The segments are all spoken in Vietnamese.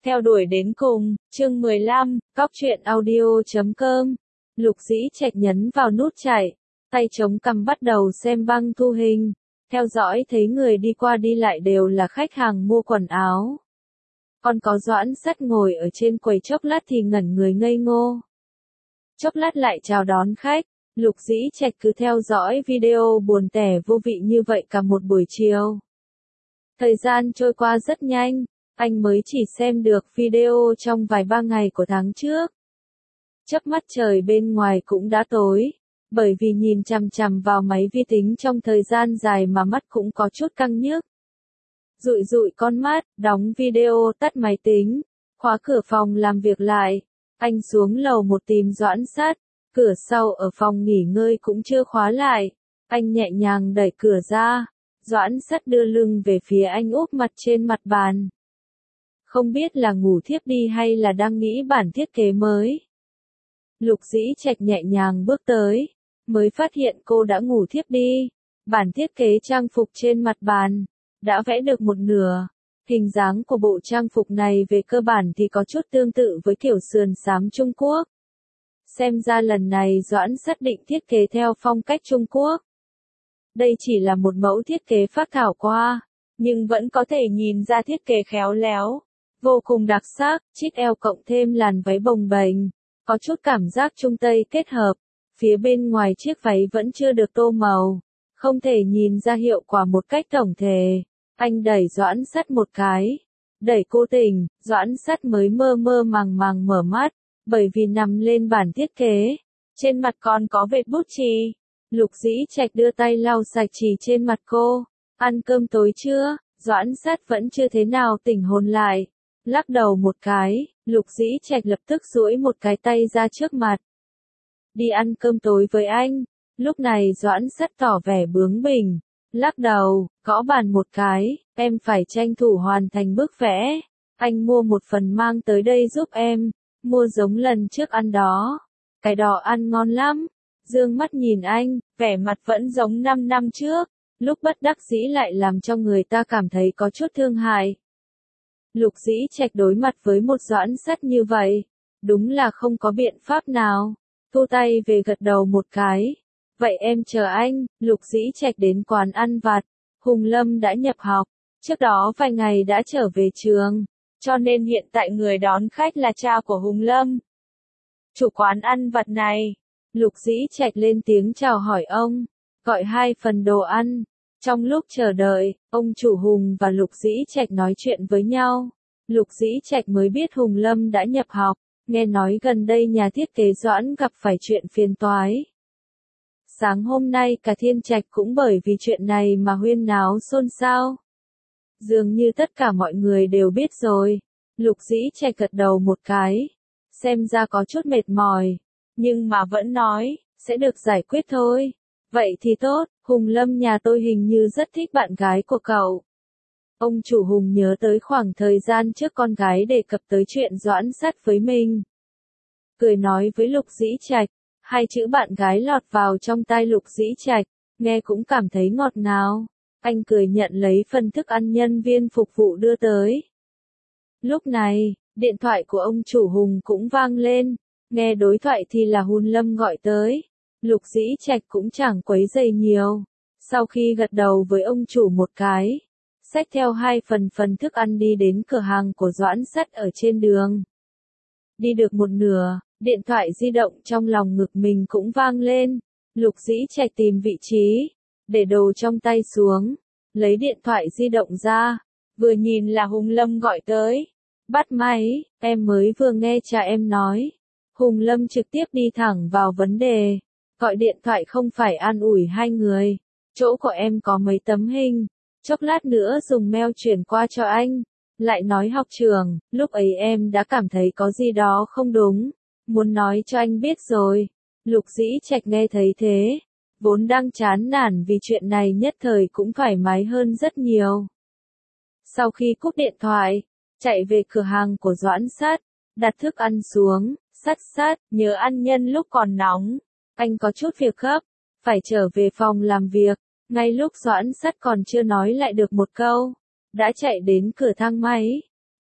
Theo đuổi đến cùng, chương 15, cóc truyện audio.com. Lục Dĩ Trạch nhấn vào nút chạy, tay chống cằm bắt đầu xem băng thu hình, theo dõi thấy người đi qua đi lại đều là khách hàng mua quần áo. Còn có Doãn Sắt ngồi ở trên quầy chốc lát thì ngẩn người ngây ngô. Chốc lát lại chào đón khách, Lục Dĩ Trạch cứ theo dõi video buồn tẻ vô vị như vậy cả một buổi chiều. Thời gian trôi qua rất nhanh. Anh mới chỉ xem được video trong vài ba ngày của tháng trước. Chớp mắt trời bên ngoài cũng đã tối, bởi vì nhìn chằm chằm vào máy vi tính trong thời gian dài mà mắt cũng có chút căng nhức. Dụi dụi con mắt, đóng video tắt máy tính, khóa cửa phòng làm việc lại. Anh xuống lầu một tìm Doãn Sắt, cửa sau ở phòng nghỉ ngơi cũng chưa khóa lại. Anh nhẹ nhàng đẩy cửa ra, Doãn Sắt đưa lưng về phía anh úp mặt trên mặt bàn. Không biết là ngủ thiếp đi hay là đang nghĩ bản thiết kế mới. Lục Dĩ Trạch nhẹ nhàng bước tới, mới phát hiện cô đã ngủ thiếp đi. Bản thiết kế trang phục trên mặt bàn, đã vẽ được một nửa. Hình dáng của bộ trang phục này về cơ bản thì có chút tương tự với kiểu sườn xám Trung Quốc. Xem ra lần này Doãn Sắt định thiết kế theo phong cách Trung Quốc. Đây chỉ là một mẫu thiết kế phác thảo qua, nhưng vẫn có thể nhìn ra thiết kế khéo léo. Vô cùng đặc sắc, chiếc eo cộng thêm làn váy bồng bềnh, có chút cảm giác Trung Tây kết hợp. Phía bên ngoài chiếc váy vẫn chưa được tô màu, không thể nhìn ra hiệu quả một cách tổng thể. Anh đẩy Doãn Sắt một cái, đẩy cô tỉnh, Doãn Sắt mới mơ mơ màng màng mở mắt, bởi vì nằm lên bản thiết kế, trên mặt còn có vệt bút chì. Lục Dĩ Trạch đưa tay lau sạch chì trên mặt cô. Ăn cơm tối chưa? Doãn Sắt vẫn chưa thế nào tỉnh hồn lại. Lắc đầu một cái, Lục Dĩ Trạch lập tức duỗi một cái tay ra trước mặt. Đi ăn cơm tối với anh. Lúc này Doãn Sắt tỏ vẻ bướng bỉnh, lắc đầu, gõ bàn một cái, em phải tranh thủ hoàn thành bức vẽ. Anh mua một phần mang tới đây giúp em, mua giống lần trước ăn đó. Cái đó ăn ngon lắm. Dương mắt nhìn anh, vẻ mặt vẫn giống 5 năm trước, lúc bất đắc dĩ lại làm cho người ta cảm thấy có chút thương hại. Lục Dĩ Trạch đối mặt với một Doãn Sắt như vậy, đúng là không có biện pháp nào. Thu tay về gật đầu một cái. Vậy em chờ anh. Lục Dĩ Trạch đến quán ăn vặt. Hùng Lâm đã nhập học, trước đó vài ngày đã trở về trường, cho nên hiện tại người đón khách là cha của Hùng Lâm. Chủ quán ăn vặt này. Lục Dĩ Trạch lên tiếng chào hỏi ông, gọi 2 phần đồ ăn. Trong lúc chờ đợi, ông chủ Hùng và Lục Dĩ Trạch nói chuyện với nhau. Lục Dĩ Trạch mới biết Hùng Lâm đã nhập học, nghe nói gần đây nhà thiết kế Doãn gặp phải chuyện phiền toái. Sáng hôm nay cả Thiên Trạch cũng bởi vì chuyện này mà huyên náo xôn xao. Dường như tất cả mọi người đều biết rồi. Lục Dĩ Trạch gật đầu một cái, xem ra có chút mệt mỏi, nhưng mà vẫn nói, sẽ được giải quyết thôi. Vậy thì tốt, Hùng Lâm nhà tôi hình như rất thích bạn gái của cậu. Ông chủ Hùng nhớ tới khoảng thời gian trước con gái đề cập tới chuyện Doãn Sắt với mình. Cười nói với Lục Dĩ Trạch, 2 chữ bạn gái lọt vào trong tai Lục Dĩ Trạch, nghe cũng cảm thấy ngọt ngào. Anh cười nhận lấy phần thức ăn nhân viên phục vụ đưa tới. Lúc này, điện thoại của ông chủ Hùng cũng vang lên, nghe đối thoại thì là Hùng Lâm gọi tới. Lục Dĩ Trạch cũng chẳng quấy rầy nhiều, sau khi gật đầu với ông chủ một cái, xách theo 2 phần thức ăn đi đến cửa hàng của Doãn Sắt ở trên đường. Đi được một nửa, điện thoại di động trong lòng ngực mình cũng vang lên. Lục Dĩ Trạch tìm vị trí, để đồ trong tay xuống, lấy điện thoại di động ra, vừa nhìn là Hùng Lâm gọi tới. Bắt máy, em mới vừa nghe cha em nói. Hùng Lâm trực tiếp đi thẳng vào vấn đề. Gọi điện thoại không phải an ủi 2 người. Chỗ của em có mấy tấm hình, chốc lát nữa dùng mail chuyển qua cho anh. Lại nói học trường, lúc ấy em đã cảm thấy có gì đó không đúng, muốn nói cho anh biết rồi. Lục Dĩ Trạch nghe thấy thế, vốn đang chán nản vì chuyện này nhất thời cũng thoải mái hơn rất nhiều. Sau khi cúp điện thoại, chạy về cửa hàng của Doãn Sắt, đặt thức ăn xuống. Sắt, nhớ ăn nhân lúc còn nóng. Anh có chút việc gấp, phải trở về phòng làm việc. Ngay lúc Doãn Sắt còn chưa nói lại được một câu, đã chạy đến cửa thang máy.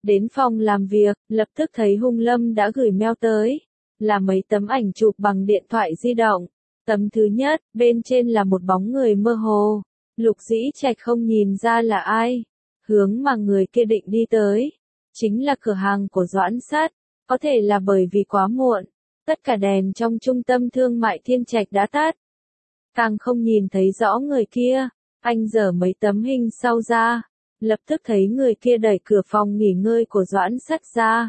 Đến phòng làm việc, lập tức thấy Hùng Lâm đã gửi mail tới, là mấy tấm ảnh chụp bằng điện thoại di động. Tấm thứ nhất, bên trên là một bóng người mơ hồ. Lục Dĩ Trạch không nhìn ra là ai. Hướng mà người kia định đi tới, chính là cửa hàng của Doãn Sắt. Có thể là bởi vì quá muộn, tất cả đèn trong trung tâm thương mại Thiên Trạch đã tắt. Càng không nhìn thấy rõ người kia, anh giở mấy tấm hình sau ra, lập tức thấy người kia đẩy cửa phòng nghỉ ngơi của Doãn Sắt ra.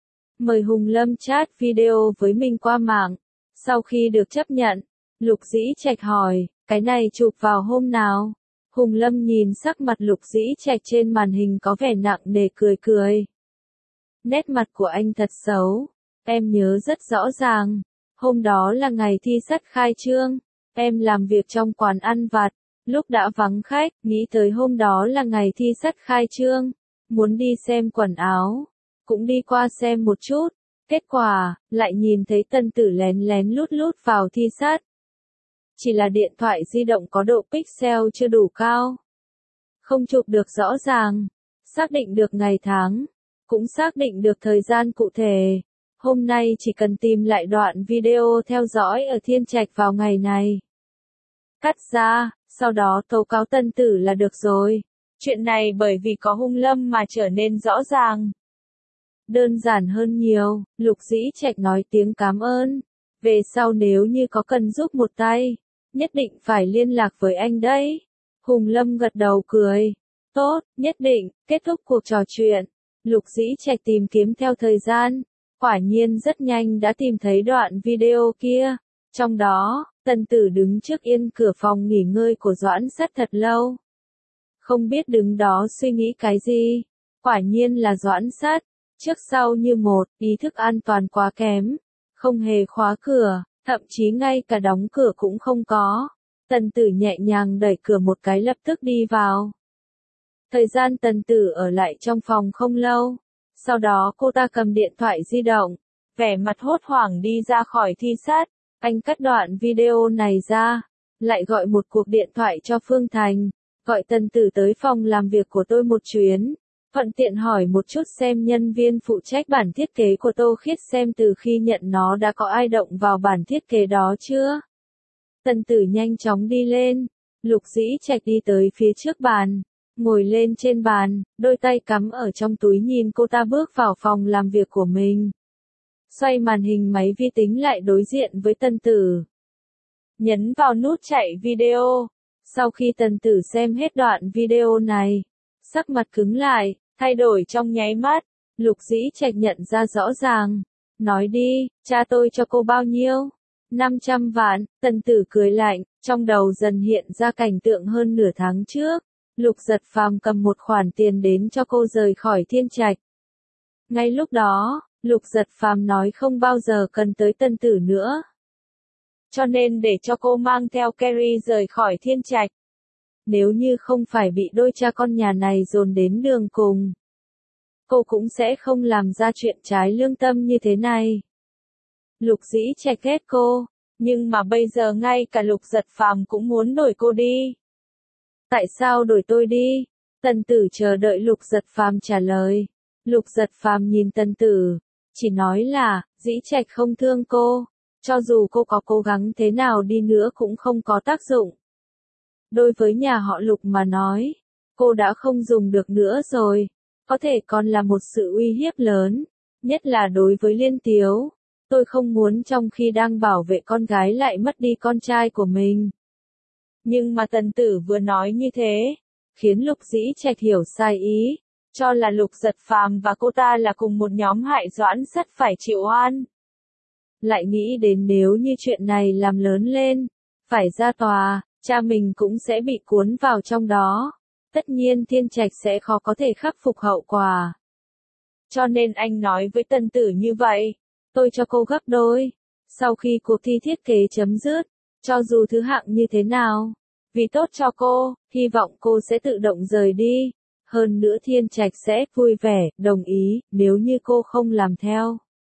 Mời Hùng Lâm chat video với mình qua mạng. Sau khi được chấp nhận, Lục Dĩ Trạch hỏi, cái này chụp vào hôm nào? Hùng Lâm nhìn sắc mặt Lục Dĩ Trạch trên màn hình có vẻ nặng nề cười cười. Nét mặt của anh thật xấu, em nhớ rất rõ ràng. Hôm đó là ngày thi sắt khai trương, em làm việc trong quán ăn vặt, lúc đã vắng khách, nghĩ tới hôm đó là ngày thi sắt khai trương, muốn đi xem quần áo, cũng đi qua xem một chút, kết quả, lại nhìn thấy Tân Tử lén lén lút lút vào thi sắt. Chỉ là điện thoại di động có độ pixel chưa đủ cao, không chụp được rõ ràng, xác định được ngày tháng, cũng xác định được thời gian cụ thể. Hôm nay chỉ cần tìm lại đoạn video theo dõi ở Thiên Trạch vào ngày này. Cắt ra, sau đó tố cáo Tân Tử là được rồi. Chuyện này bởi vì có Hùng Lâm mà trở nên rõ ràng. Đơn giản hơn nhiều, Lục Dĩ Trạch nói tiếng cảm ơn. Về sau nếu như có cần giúp một tay, nhất định phải liên lạc với anh đấy. Hùng Lâm gật đầu cười. Tốt, nhất định. Kết thúc cuộc trò chuyện, Lục Dĩ Trạch tìm kiếm theo thời gian. Quả nhiên rất nhanh đã tìm thấy đoạn video kia. Trong đó, Tân Tử đứng trước yên cửa phòng nghỉ ngơi của Doãn Sắt thật lâu. Không biết đứng đó suy nghĩ cái gì. Quả nhiên là Doãn Sắt, trước sau như một, ý thức an toàn quá kém. Không hề khóa cửa, thậm chí ngay cả đóng cửa cũng không có. Tân Tử nhẹ nhàng đẩy cửa một cái lập tức đi vào. Thời gian Tân Tử ở lại trong phòng không lâu. Sau đó cô ta cầm điện thoại di động, vẻ mặt hốt hoảng đi ra khỏi thi sát. Anh cắt đoạn video này ra, lại gọi một cuộc điện thoại cho Phương Thành, gọi Tân Tử tới phòng làm việc của tôi một chuyến, thuận tiện hỏi một chút xem nhân viên phụ trách bản thiết kế của Tô Khiết xem từ khi nhận nó đã có ai động vào bản thiết kế đó chưa. Tân Tử nhanh chóng đi lên, Lục Dĩ Trạch đi tới phía trước bàn, ngồi lên trên bàn, đôi tay cắm ở trong túi nhìn cô ta bước vào phòng làm việc của mình. Xoay màn hình máy vi tính lại đối diện với Tân Tử. Nhấn vào nút chạy video. Sau khi Tân Tử xem hết đoạn video này, sắc mặt cứng lại, thay đổi trong nháy mắt. Lục Dĩ Trạch nhận ra rõ ràng. Nói đi, cha tôi cho cô bao nhiêu? 500 vạn, Tân Tử cười lạnh, trong đầu dần hiện ra cảnh tượng hơn nửa tháng trước. Lục Giật Phàm cầm một khoản tiền đến cho cô rời khỏi Thiên Trạch. Ngay lúc đó, Lục Giật Phàm nói không bao giờ cần tới Tân Tử nữa. Cho nên để cho cô mang theo Carrie rời khỏi Thiên Trạch. Nếu như không phải bị đôi cha con nhà này dồn đến đường cùng, cô cũng sẽ không làm ra chuyện trái lương tâm như thế này. Lục Dĩ Trạch ghét cô, nhưng mà bây giờ ngay cả Lục Giật Phàm cũng muốn đuổi cô đi. Tại sao đuổi tôi đi? Tân Tử chờ đợi Lục Giật Phàm trả lời. Lục Giật Phàm nhìn Tân Tử, chỉ nói là, Dĩ Trạch không thương cô, cho dù cô có cố gắng thế nào đi nữa cũng không có tác dụng. Đối với nhà họ Lục mà nói, cô đã không dùng được nữa rồi, có thể còn là một sự uy hiếp lớn, nhất là đối với Liên Tiếu. Tôi không muốn trong khi đang bảo vệ con gái lại mất đi con trai của mình. Nhưng mà Tân Tử vừa nói như thế, khiến Lục Dĩ Trạch hiểu sai ý, cho là Lục Giật Phàm và cô ta là cùng một nhóm hại Doãn Sắt phải chịu oan. Lại nghĩ đến nếu như chuyện này làm lớn lên, phải ra tòa, cha mình cũng sẽ bị cuốn vào trong đó. Tất nhiên Thiên Trạch sẽ khó có thể khắc phục hậu quả. Cho nên anh nói với Tân Tử như vậy, tôi cho cô gấp đôi. Sau khi cuộc thi thiết kế chấm dứt, cho dù thứ hạng như thế nào, vì tốt cho cô, hy vọng cô sẽ tự động rời đi. Hơn nữa Thiên Trạch sẽ vui vẻ, đồng ý, nếu như cô không làm theo.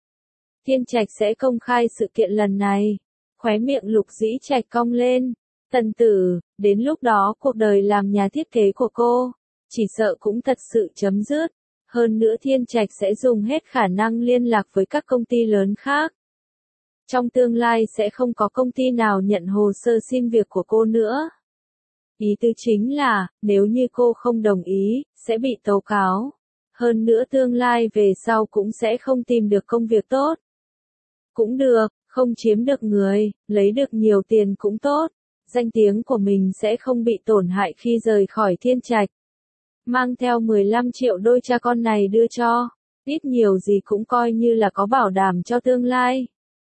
Thiên Trạch sẽ công khai sự kiện lần này. Khóe miệng Lục Dĩ Trạch cong lên. Tân Tử, đến lúc đó cuộc đời làm nhà thiết kế của cô, chỉ sợ cũng thật sự chấm dứt. Hơn nữa Thiên Trạch sẽ dùng hết khả năng liên lạc với các công ty lớn khác. Trong tương lai sẽ không có công ty nào nhận hồ sơ xin việc của cô nữa. Ý tứ chính là, nếu như cô không đồng ý, sẽ bị tố cáo. Hơn nữa tương lai về sau cũng sẽ không tìm được công việc tốt. Cũng được, không chiếm được người, lấy được nhiều tiền cũng tốt. Danh tiếng của mình sẽ không bị tổn hại khi rời khỏi Thiên Trạch. Mang theo 15 triệu đôi cha con này đưa cho, ít nhiều gì cũng coi như là có bảo đảm cho tương lai.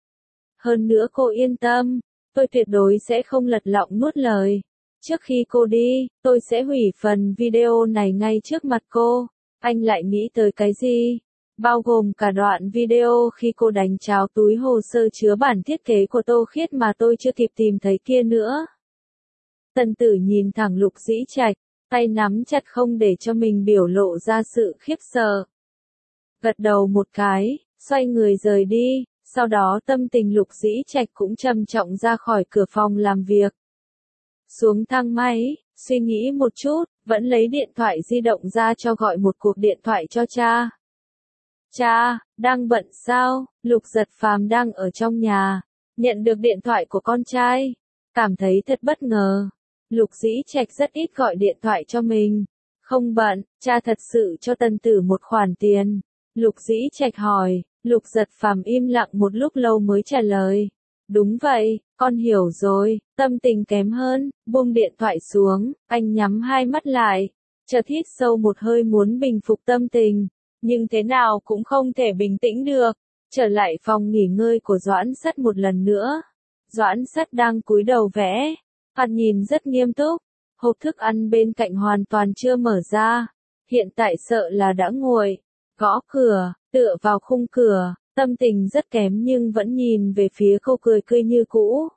Hơn nữa cô yên tâm, tôi tuyệt đối sẽ không lật lọng nuốt lời. Trước khi cô đi, tôi sẽ hủy phần video này ngay trước mặt cô. Anh lại nghĩ tới cái gì? Bao gồm cả đoạn video khi cô đánh tráo túi hồ sơ chứa bản thiết kế của Tô Khiết mà tôi chưa kịp tìm thấy kia nữa. Tần Tử nhìn thẳng Lục Dĩ Trạch, tay nắm chặt không để cho mình biểu lộ ra sự khiếp sợ. Gật đầu một cái, xoay người rời đi, sau đó tâm tình Lục Dĩ Trạch cũng trầm trọng ra khỏi cửa phòng làm việc. Xuống thang máy, suy nghĩ một chút, vẫn lấy điện thoại di động ra cho gọi một cuộc điện thoại cho cha. Cha, đang bận sao? Lục Giật Phàm đang ở trong nhà, nhận được điện thoại của con trai, cảm thấy thật bất ngờ. Lục Dĩ Trạch rất ít gọi điện thoại cho mình. Không bận, cha thật sự cho Tần Tử một khoản tiền. Lục Dĩ Trạch hỏi, Lục Giật Phàm im lặng một lúc lâu mới trả lời. Đúng vậy, con hiểu rồi, tâm tình kém hơn, buông điện thoại xuống, anh nhắm hai mắt lại, chợt hít sâu một hơi muốn bình phục tâm tình, nhưng thế nào cũng không thể bình tĩnh được. Trở lại phòng nghỉ ngơi của Doãn Sắt một lần nữa. Doãn Sắt đang cúi đầu vẽ, mặt nhìn rất nghiêm túc, hộp thức ăn bên cạnh hoàn toàn chưa mở ra, hiện tại sợ là đã nguội. Gõ cửa, tựa vào khung cửa, tâm tình rất kém nhưng vẫn nhìn về phía cô cười cười như cũ.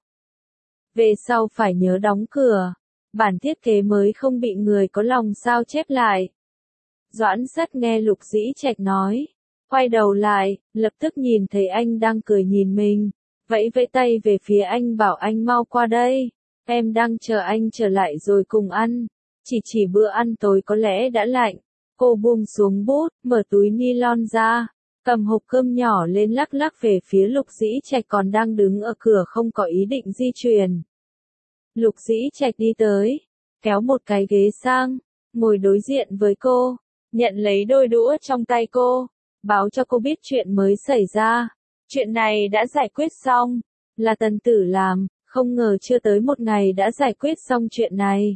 Về sau phải nhớ đóng cửa, bản thiết kế mới không bị người có lòng sao chép lại. Doãn Sắt nghe Lục Dĩ Trạch nói, quay đầu lại, lập tức nhìn thấy anh đang cười nhìn mình, vẫy vẫy tay về phía anh bảo anh mau qua đây, em đang chờ anh trở lại rồi cùng ăn, chỉ bữa ăn tối có lẽ đã lạnh. Cô buông xuống bút, mở túi nylon ra, cầm hộp cơm nhỏ lên lắc lắc về phía Lục Dĩ Trạch còn đang đứng ở cửa không có ý định di chuyển. Lục Dĩ Trạch đi tới, kéo một cái ghế sang, ngồi đối diện với cô, nhận lấy đôi đũa trong tay cô, báo cho cô biết chuyện mới xảy ra. Chuyện này đã giải quyết xong, là Tần Tử làm, không ngờ chưa tới một ngày đã giải quyết xong chuyện này.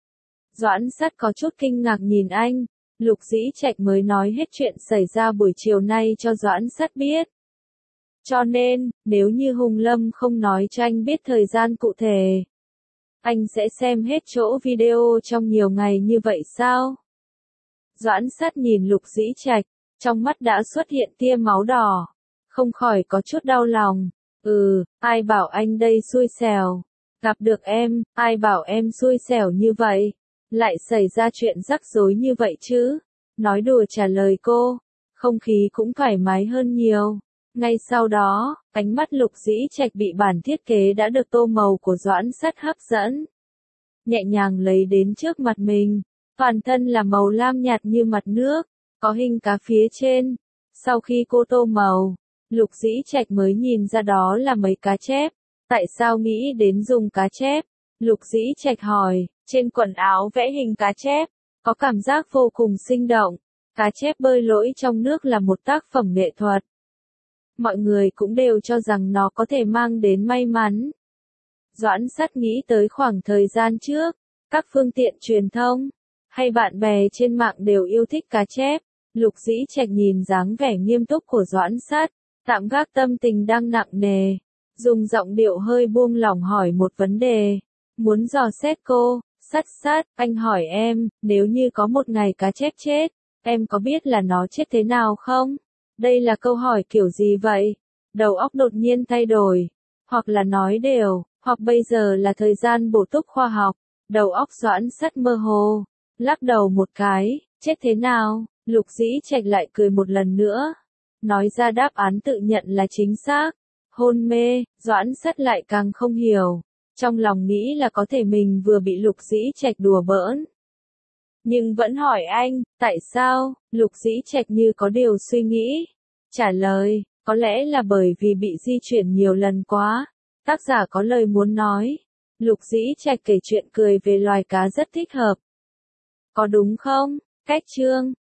Doãn Sắt có chút kinh ngạc nhìn anh. Lục Dĩ Trạch mới nói hết chuyện xảy ra buổi chiều nay cho Doãn Sắt biết. Cho nên, nếu như Hùng Lâm không nói cho anh biết thời gian cụ thể, anh sẽ xem hết chỗ video trong nhiều ngày như vậy sao? Doãn Sắt nhìn Lục Dĩ Trạch, trong mắt đã xuất hiện tia máu đỏ, không khỏi có chút đau lòng. Ai bảo anh đây xui xẻo, gặp được em, ai bảo em xui xẻo như vậy, lại xảy ra chuyện rắc rối như vậy chứ? Nói đùa trả lời cô, không khí cũng thoải mái hơn nhiều. Ngay sau đó, ánh mắt Lục Dĩ Trạch bị bản thiết kế đã được tô màu của Doãn Sắt hấp dẫn. Nhẹ nhàng lấy đến trước mặt mình, toàn thân là màu lam nhạt như mặt nước, có hình cá phía trên. Sau khi cô tô màu, Lục Dĩ Trạch mới nhìn ra đó là mấy cá chép. Tại sao nghĩ đến dùng cá chép? Lục Dĩ Trạch hỏi, trên quần áo vẽ hình cá chép, có cảm giác vô cùng sinh động. Cá chép bơi lội trong nước là một tác phẩm nghệ thuật. Mọi người cũng đều cho rằng nó có thể mang đến may mắn. Doãn Sắt nghĩ tới khoảng thời gian trước, các phương tiện truyền thông, hay bạn bè trên mạng đều yêu thích cá chép. Lục Dĩ Trạch nhìn dáng vẻ nghiêm túc của Doãn Sắt, tạm gác tâm tình đang nặng nề, dùng giọng điệu hơi buông lỏng hỏi một vấn đề, muốn dò xét cô. Sắt, anh hỏi em, nếu như có một ngày cá chép chết, em có biết là nó chết thế nào không? Đây là câu hỏi kiểu gì vậy? Đầu óc đột nhiên thay đổi, hoặc là nói đều, hoặc bây giờ là thời gian bổ túc khoa học. Đầu óc Doãn Sắt mơ hồ, lắc đầu một cái, chết thế nào? Lục Dĩ Trạch lại cười một lần nữa, nói ra đáp án tự nhận là chính xác. Hôn mê. Doãn Sắt lại càng không hiểu. Trong lòng nghĩ là có thể mình vừa bị Lục Dĩ Trạch đùa bỡn. nhưng vẫn hỏi anh, tại sao? Lục Dĩ Trạch như có điều suy nghĩ. Trả lời, có lẽ là bởi vì bị di chuyển nhiều lần quá. Tác giả có lời muốn nói. Lục Dĩ Trạch kể chuyện cười về loài cá rất thích hợp. Có đúng không? Cách chương